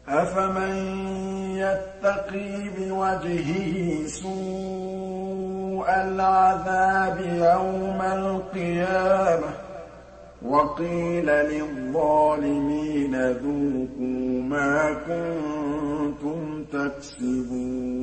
أَفَمَن يَتَّقِي بِوَجْهِهِ سُوءَ الْعَذَابِ يَوْمَ الْقِيَامَةِ ۚ وَقِيلَ لِلظَّالِمِينَ ذُوقُوا مَا كُنتُمْ تَكْسِبُونَ